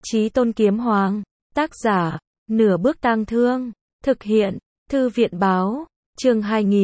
Chí Tôn Kiếm Hoàng, tác giả, Nửa Bước Tang Thương, thực hiện, Thư viện báo, chương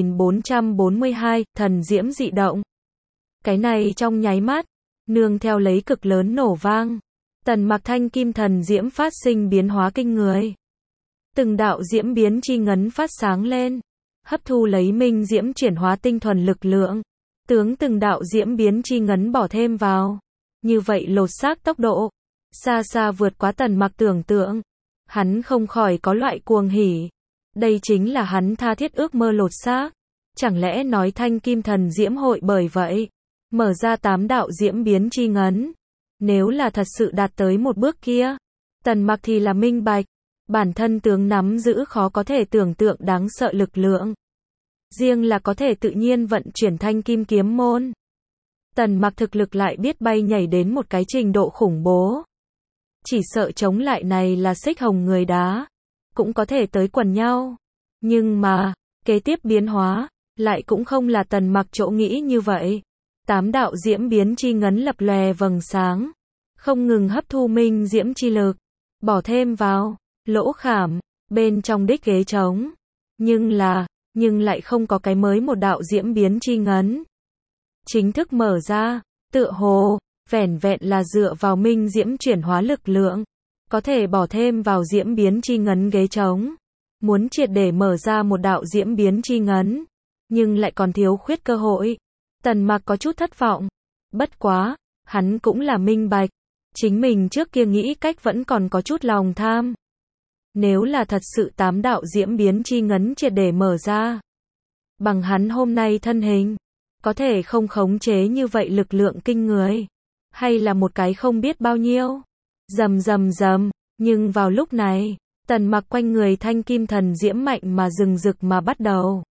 2442, thần diễm dị động. Cái này trong nháy mắt, nương theo lấy cực lớn nổ vang, Tần Mặc thanh kim thần diễm phát sinh biến hóa kinh người. Từng đạo diễm biến chi ngấn phát sáng lên, hấp thu lấy minh diễm chuyển hóa tinh thuần lực lượng, tướng từng đạo diễm biến chi ngấn bỏ thêm vào. Như vậy lột xác tốc độ, xa xa vượt quá Tần Mặc tưởng tượng. Hắn không khỏi có loại cuồng hỉ. Đây chính là hắn tha thiết ước mơ lột xác. Chẳng lẽ nói thanh kim thần diễm hội bởi vậy mở ra 8 đạo diễm biến chi ngấn? Nếu là thật sự đạt tới một bước kia, Tần Mặc thì là minh bạch, bản thân tướng nắm giữ khó có thể tưởng tượng đáng sợ lực lượng. Riêng là có thể tự nhiên vận chuyển thanh kim kiếm môn, Tần Mặc thực lực lại biết bay nhảy đến một cái trình độ khủng bố. Chỉ sợ chống lại này là Xích Hồng người đá, cũng có thể tới quần nhau. Nhưng mà, kế tiếp biến hóa, lại cũng không là Tần Mặc chỗ nghĩ như vậy. 8 đạo diễm biến chi ngấn lập lòe vầng sáng, không ngừng hấp thu minh diễm chi lực, bỏ thêm vào lỗ khảm bên trong đích ghế trống. Nhưng lại không có cái mới một đạo diễm biến chi ngấn chính thức mở ra, tựa hồ vẻn vẹn là dựa vào minh diễm chuyển hóa lực lượng, có thể bỏ thêm vào diễm biến chi ngấn ghế trống. Muốn triệt để mở ra một đạo diễm biến chi ngấn, nhưng lại còn thiếu khuyết cơ hội. Tần Mặc có chút thất vọng. Bất quá, hắn cũng là minh bạch, chính mình trước kia nghĩ cách vẫn còn có chút lòng tham. Nếu là thật sự 8 đạo diễm biến chi ngấn triệt để mở ra, bằng hắn hôm nay thân hình, có thể không khống chế như vậy lực lượng kinh người, hay là một cái không biết bao nhiêu. Rầm rầm rầm, nhưng vào lúc này, Tần Mặc quanh người thanh kim thần diễm mạnh mà rừng rực mà bắt đầu.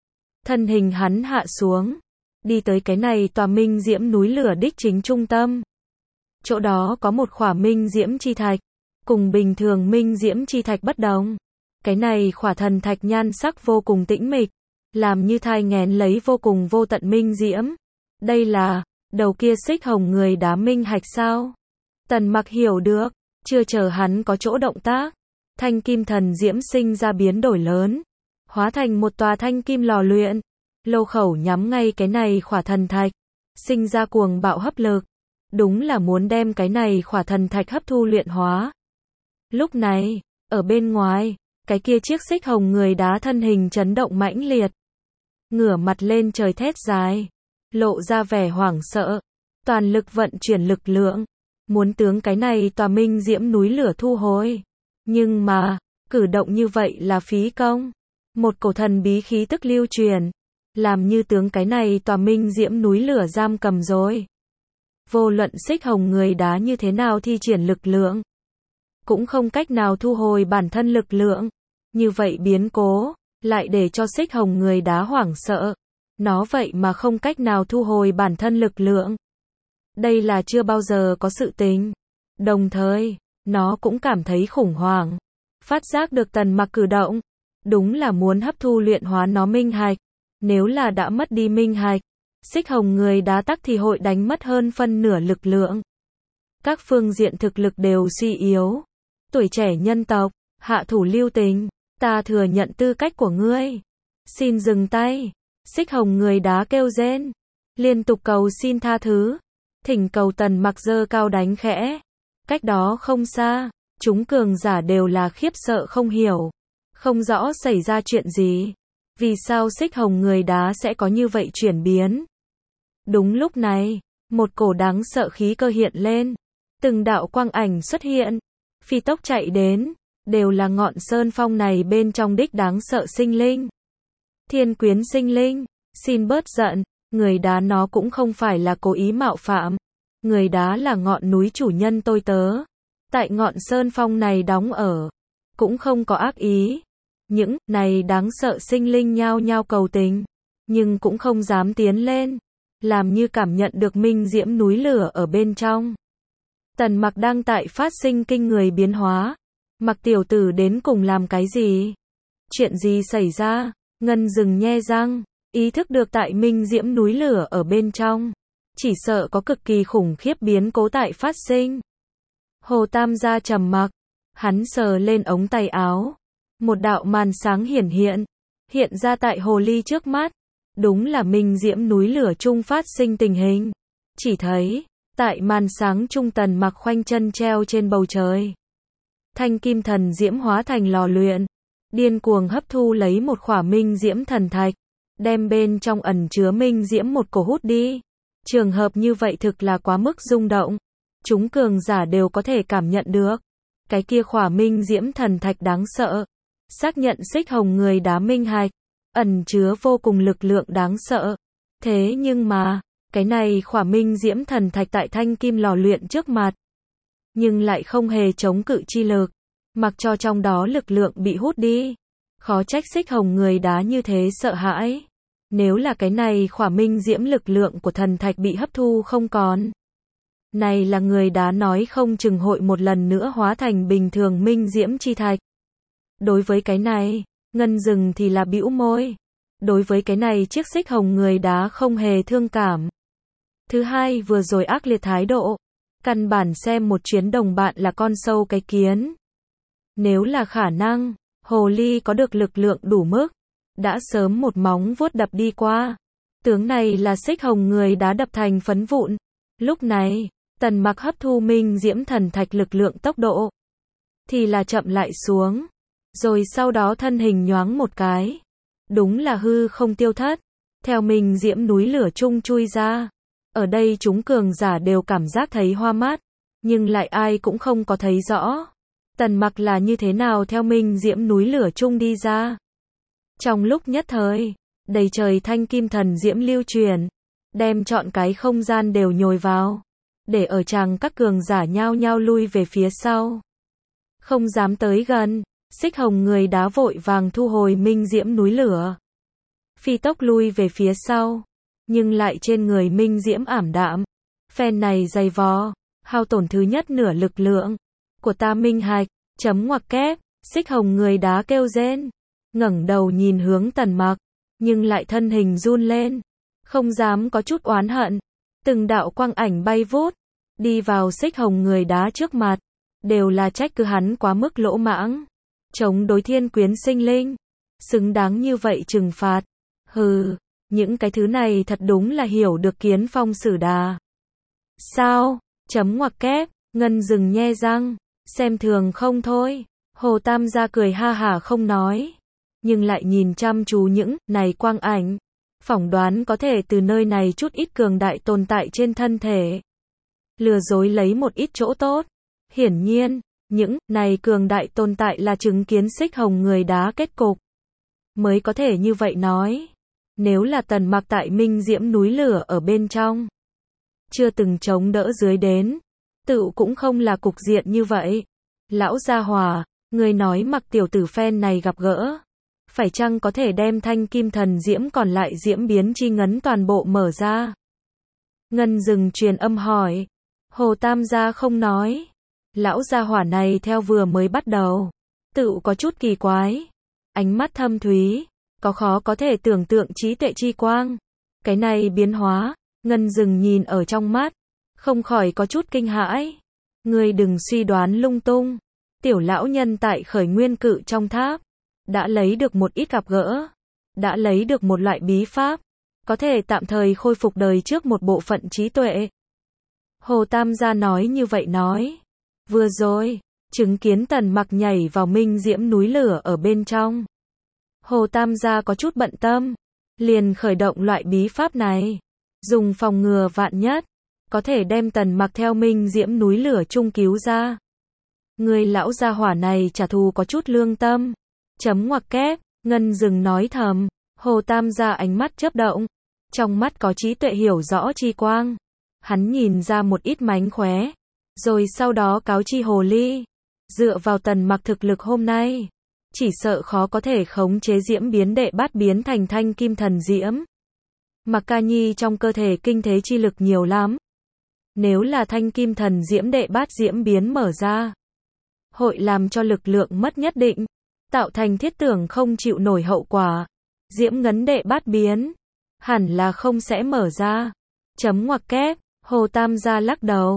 Thân hình hắn hạ xuống, đi tới cái này tòa minh diễm núi lửa đích chính trung tâm. Chỗ đó có một khỏa minh diễm chi thạch, cùng bình thường minh diễm chi thạch bất đồng. Cái này khỏa thần thạch nhan sắc vô cùng tĩnh mịch, làm như thai nghén lấy vô cùng vô tận minh diễm. Đây là đầu kia Xích Hồng người đá minh hạch sao? Tần Mặc hiểu được, chưa chờ hắn có chỗ động tác, thanh kim thần diễm sinh ra biến đổi lớn, hóa thành một tòa thanh kim lò luyện, lô khẩu nhắm ngay cái này khỏa thần thạch, sinh ra cuồng bạo hấp lực, đúng là muốn đem cái này khỏa thần thạch hấp thu luyện hóa. Lúc này, ở bên ngoài, cái kia chiếc Xích Hồng người đá thân hình chấn động mãnh liệt, ngửa mặt lên trời thét dài, lộ ra vẻ hoảng sợ, toàn lực vận chuyển lực lượng, muốn tướng cái này tòa minh diễm núi lửa thu hồi. Nhưng mà, cử động như vậy là phí công. Một cổ thần bí khí tức lưu truyền, làm như tướng cái này tòa minh diễm núi lửa giam cầm rồi. Vô luận Xích Hồng người đá như thế nào thi triển lực lượng, cũng không cách nào thu hồi bản thân lực lượng. Như vậy biến cố, lại để cho Xích Hồng người đá hoảng sợ. Nó vậy mà không cách nào thu hồi bản thân lực lượng. Đây là chưa bao giờ có sự tình. Đồng thời, nó cũng cảm thấy khủng hoảng. Phát giác được Tần Mặc cử động, đúng là muốn hấp thu luyện hóa nó minh hạch. Nếu là đã mất đi minh hạch, Xích Hồng người đá tắc thì hội đánh mất hơn phân nửa lực lượng. Các phương diện thực lực đều suy yếu. Tuổi trẻ nhân tộc, hạ thủ lưu tình, ta thừa nhận tư cách của ngươi. Xin dừng tay. Xích Hồng người đá kêu rên, liên tục cầu xin tha thứ, thỉnh cầu Tần Mặc giơ cao đánh khẽ. Cách đó không xa, chúng cường giả đều là khiếp sợ không hiểu, không rõ xảy ra chuyện gì. Vì sao Xích Hồng người đá sẽ có như vậy chuyển biến? Đúng lúc này, một cổ đáng sợ khí cơ hiện lên, từng đạo quang ảnh xuất hiện, phi tốc chạy đến, đều là ngọn sơn phong này bên trong đích đáng sợ sinh linh. Thiên Quyến sinh linh, xin bớt giận, người đá nó cũng không phải là cố ý mạo phạm. Người đá là ngọn núi chủ nhân tôi tớ. Tại ngọn sơn phong này đóng ở, cũng không có ác ý. Những này đáng sợ sinh linh nhao nhao cầu tình, nhưng cũng không dám tiến lên, làm như cảm nhận được minh diễm núi lửa ở bên trong. Tần Mặc đang tại phát sinh kinh người biến hóa. Mặc tiểu tử đến cùng làm cái gì? Chuyện gì xảy ra? Ngân Dừng nhe răng, ý thức được tại minh diễm núi lửa ở bên trong, chỉ sợ có cực kỳ khủng khiếp biến cố tại phát sinh. Hồ Tam gia trầm mặc, hắn sờ lên ống tay áo. Một đạo màn sáng hiện ra tại hồ ly trước mắt. Đúng là minh diễm núi lửa chung phát sinh tình hình. Chỉ thấy, tại màn sáng trung Tần Mặc khoanh chân treo trên bầu trời. Thanh kim thần diễm hóa thành lò luyện, điên cuồng hấp thu lấy một khỏa minh diễm thần thạch, đem bên trong ẩn chứa minh diễm một cổ hút đi. Trường hợp như vậy thực là quá mức rung động. Chúng cường giả đều có thể cảm nhận được. Cái kia khỏa minh diễm thần thạch đáng sợ. Xác nhận xích hồng người đá minh hạch, ẩn chứa vô cùng lực lượng đáng sợ. Thế nhưng mà, cái này khỏa minh diễm thần thạch tại thanh kim lò luyện trước mặt, nhưng lại không hề chống cự chi lực, mặc cho trong đó lực lượng bị hút đi. Khó trách xích hồng người đá như thế sợ hãi. Nếu là cái này khỏa minh diễm lực lượng của thần thạch bị hấp thu không còn, này là người đá nói không chừng hội một lần nữa hóa thành bình thường minh diễm chi thạch. Đối với cái này, Ngân Dừng thì là bĩu môi. Đối với cái này chiếc xích hồng người đá không hề thương cảm. Thứ hai, vừa rồi ác liệt thái độ, căn bản xem một chuyến đồng bạn là con sâu cái kiến. Nếu là khả năng, hồ ly có được lực lượng đủ mức, đã sớm một móng vuốt đập đi qua. Tướng này là xích hồng người đá đập thành phấn vụn. Lúc này, Tần Mặc hấp thu minh diễm thần thạch lực lượng tốc độ thì là chậm lại xuống, rồi sau đó thân hình nhoáng một cái, đúng là hư không tiêu thất, theo minh diễm núi lửa chung chui ra. Ở đây chúng cường giả đều cảm giác thấy hoa mắt, nhưng lại ai cũng không có thấy rõ Tần Mặc là như thế nào theo minh diễm núi lửa chung đi ra. Trong lúc nhất thời, đầy trời thanh kim thần diễm lưu truyền, đem trọn cái không gian đều nhồi vào, để ở chàng các cường giả nhao nhao lui về phía sau, không dám tới gần. Xích hồng người đá vội vàng thu hồi minh diễm núi lửa, phi tốc lui về phía sau, nhưng lại trên người minh diễm ảm đạm. Phen này dày vò, hao tổn thứ nhất nửa lực lượng của ta minh hạch. Chấm ngoặc kép, xích hồng người đá kêu rên, ngẩng đầu nhìn hướng Tần Mặc, nhưng lại thân hình run lên, không dám có chút oán hận. Từng đạo quang ảnh bay vút, đi vào xích hồng người đá trước mặt, đều là trách cứ hắn quá mức lỗ mãng, chống đối thiên quyến sinh linh, xứng đáng như vậy trừng phạt. Hừ, những cái thứ này thật đúng là hiểu được kiến phong sử đà. Sao? Chấm ngoặc kép, Ngân Dừng nhe răng, xem thường không thôi. Hồ Tam gia cười ha hả không nói, nhưng lại nhìn chăm chú những này quang ảnh, phỏng đoán có thể từ nơi này chút ít cường đại tồn tại trên thân thể, lừa dối lấy một ít chỗ tốt. Hiển nhiên, những này cường đại tồn tại là chứng kiến xích hồng người đá kết cục, mới có thể như vậy nói. Nếu là Tần Mặc tại minh diễm núi lửa ở bên trong, chưa từng chống đỡ dưới đến, tự cũng không là cục diện như vậy. Lão gia hỏa, người nói Mặc tiểu tử phen này gặp gỡ, phải chăng có thể đem thanh kim thần diễm còn lại diễm biến chi ngấn toàn bộ mở ra? Ngân Dừng truyền âm hỏi. Hồ Tam gia không nói. Lão gia hỏa này theo vừa mới bắt đầu, tự có chút kỳ quái. Ánh mắt thâm thúy, có khó có thể tưởng tượng trí tuệ chi quang. Cái này biến hóa, Ngân Dừng nhìn ở trong mắt, không khỏi có chút kinh hãi. Ngươi đừng suy đoán lung tung. Tiểu lão nhân tại Khởi Nguyên Cự trong tháp, đã lấy được một ít gặp gỡ, đã lấy được một loại bí pháp, có thể tạm thời khôi phục đời trước một bộ phận trí tuệ. Hồ Tam gia nói như vậy nói. Vừa rồi, chứng kiến Tần Mặc nhảy vào minh diễm núi lửa ở bên trong, Hồ Tam gia có chút bận tâm, liền khởi động loại bí pháp này, dùng phòng ngừa vạn nhất, có thể đem Tần Mặc theo minh diễm núi lửa chung cứu ra. Người lão gia hỏa này trả thù có chút lương tâm. Chấm ngoặc kép, Ngân Dừng nói thầm. Hồ Tam gia ánh mắt chớp động, trong mắt có trí tuệ hiểu rõ chi quang. Hắn nhìn ra một ít mánh khóe, rồi sau đó cáo chi hồ ly, dựa vào Tần Mặc thực lực hôm nay, chỉ sợ khó có thể khống chế diễm biến đệ bát biến thành thanh kim thần diễm. Mặc Ca Nhi trong cơ thể kinh thế chi lực nhiều lắm. Nếu là thanh kim thần diễm đệ bát diễm biến mở ra, hội làm cho lực lượng mất nhất định, tạo thành thiết tưởng không chịu nổi hậu quả. Diễm ngấn đệ bát biến, hẳn là không sẽ mở ra. Chấm ngoặc kép, Hồ Tam gia lắc đầu.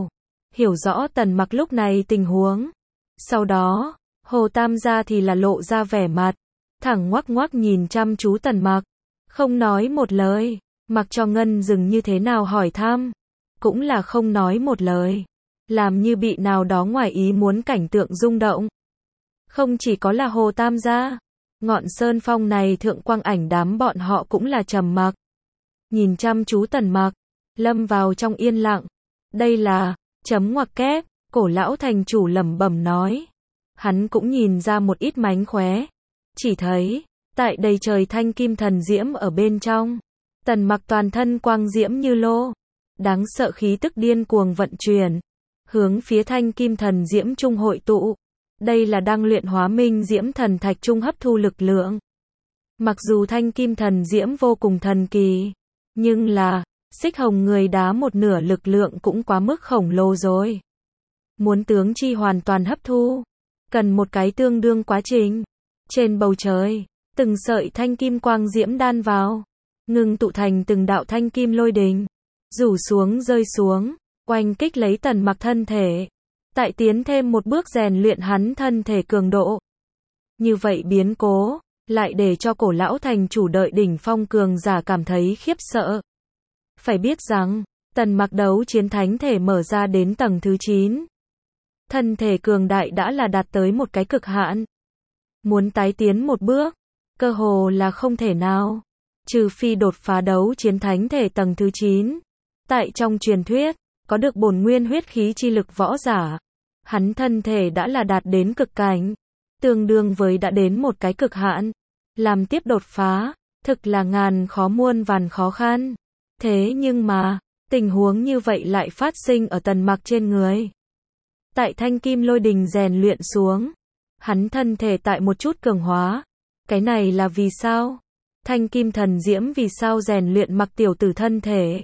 hiểu rõ Tần Mặc lúc này tình huống. Sau đó, Hồ Tam gia thì là lộ ra vẻ mặt, thẳng ngoắc ngoắc nhìn chăm chú Tần Mặc, không nói một lời, mặc cho Ngân Dừng như thế nào hỏi thăm, cũng là không nói một lời, làm như bị nào đó ngoài ý muốn cảnh tượng rung động. Không chỉ có là Hồ Tam gia, ngọn sơn phong này Thượng Quang Ảnh đám bọn họ cũng là trầm mặc, nhìn chăm chú Tần Mặc, lâm vào trong yên lặng. Đây là chấm ngoặc kép, Cổ lão thành chủ lẩm bẩm nói. Hắn cũng nhìn ra một ít mánh khóe, chỉ thấy tại đầy trời thanh kim thần diễm ở bên trong, Tần Mặc toàn thân quang diễm như lô, đáng sợ khí tức điên cuồng vận chuyển, hướng phía thanh kim thần diễm trung hội tụ. Đây là đang luyện hóa minh diễm thần thạch trung hấp thu lực lượng. Mặc dù thanh kim thần diễm vô cùng thần kỳ, nhưng là Xích Hồng người đá một nửa lực lượng cũng quá mức khổng lồ rồi. Muốn tướng chi hoàn toàn hấp thu, cần một cái tương đương quá trình. Trên bầu trời, từng sợi thanh kim quang diễm đan vào, ngừng tụ thành từng đạo thanh kim lôi đình, rủ xuống rơi xuống, oanh kích lấy Tần Mặc thân thể, tại tiến thêm một bước rèn luyện hắn thân thể cường độ. Như vậy biến cố, lại để cho Cổ lão thành chủ đợi đỉnh phong cường giả cảm thấy khiếp sợ. Phải biết rằng, Tần Mặc đấu chiến thánh thể mở ra đến tầng thứ 9. Thân thể cường đại đã là đạt tới một cái cực hạn. Muốn tái tiến một bước, cơ hồ là không thể nào. Trừ phi đột phá đấu chiến thánh thể tầng thứ 9. Tại trong truyền thuyết, có được bổn nguyên huyết khí chi lực võ giả. Hắn thân thể đã là đạt đến cực cảnh. Tương đương với đã đến một cái cực hạn. Làm tiếp đột phá, thực là ngàn khó muôn vàn khó khăn. Thế nhưng mà, tình huống như vậy lại phát sinh ở Tần Mặc trên người. Tại thanh kim lôi đình rèn luyện xuống, hắn thân thể tại một chút cường hóa. Cái này là vì sao? Thanh kim thần diễm vì sao rèn luyện Mặc tiểu tử thân thể?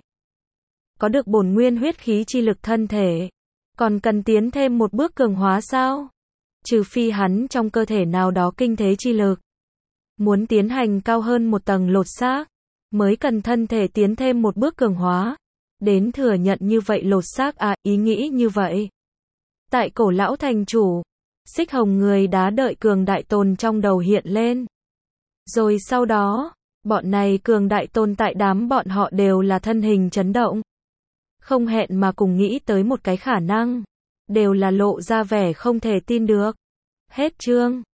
Có được bổn nguyên huyết khí chi lực thân thể, còn cần tiến thêm một bước cường hóa sao? Trừ phi hắn trong cơ thể nào đó kinh thế chi lực. Muốn tiến hành cao hơn một tầng lột xác, mới cần thân thể tiến thêm một bước cường hóa. Đến thừa nhận như vậy lột xác à, ý nghĩ như vậy. Tại Cổ lão thành chủ, Xích Hồng người đá đợi cường đại tôn trong đầu hiện lên. Rồi sau đó, bọn này cường đại tôn tại đám bọn họ đều là thân hình chấn động. Không hẹn mà cùng nghĩ tới một cái khả năng. Đều là lộ ra vẻ không thể tin được. Hết chương.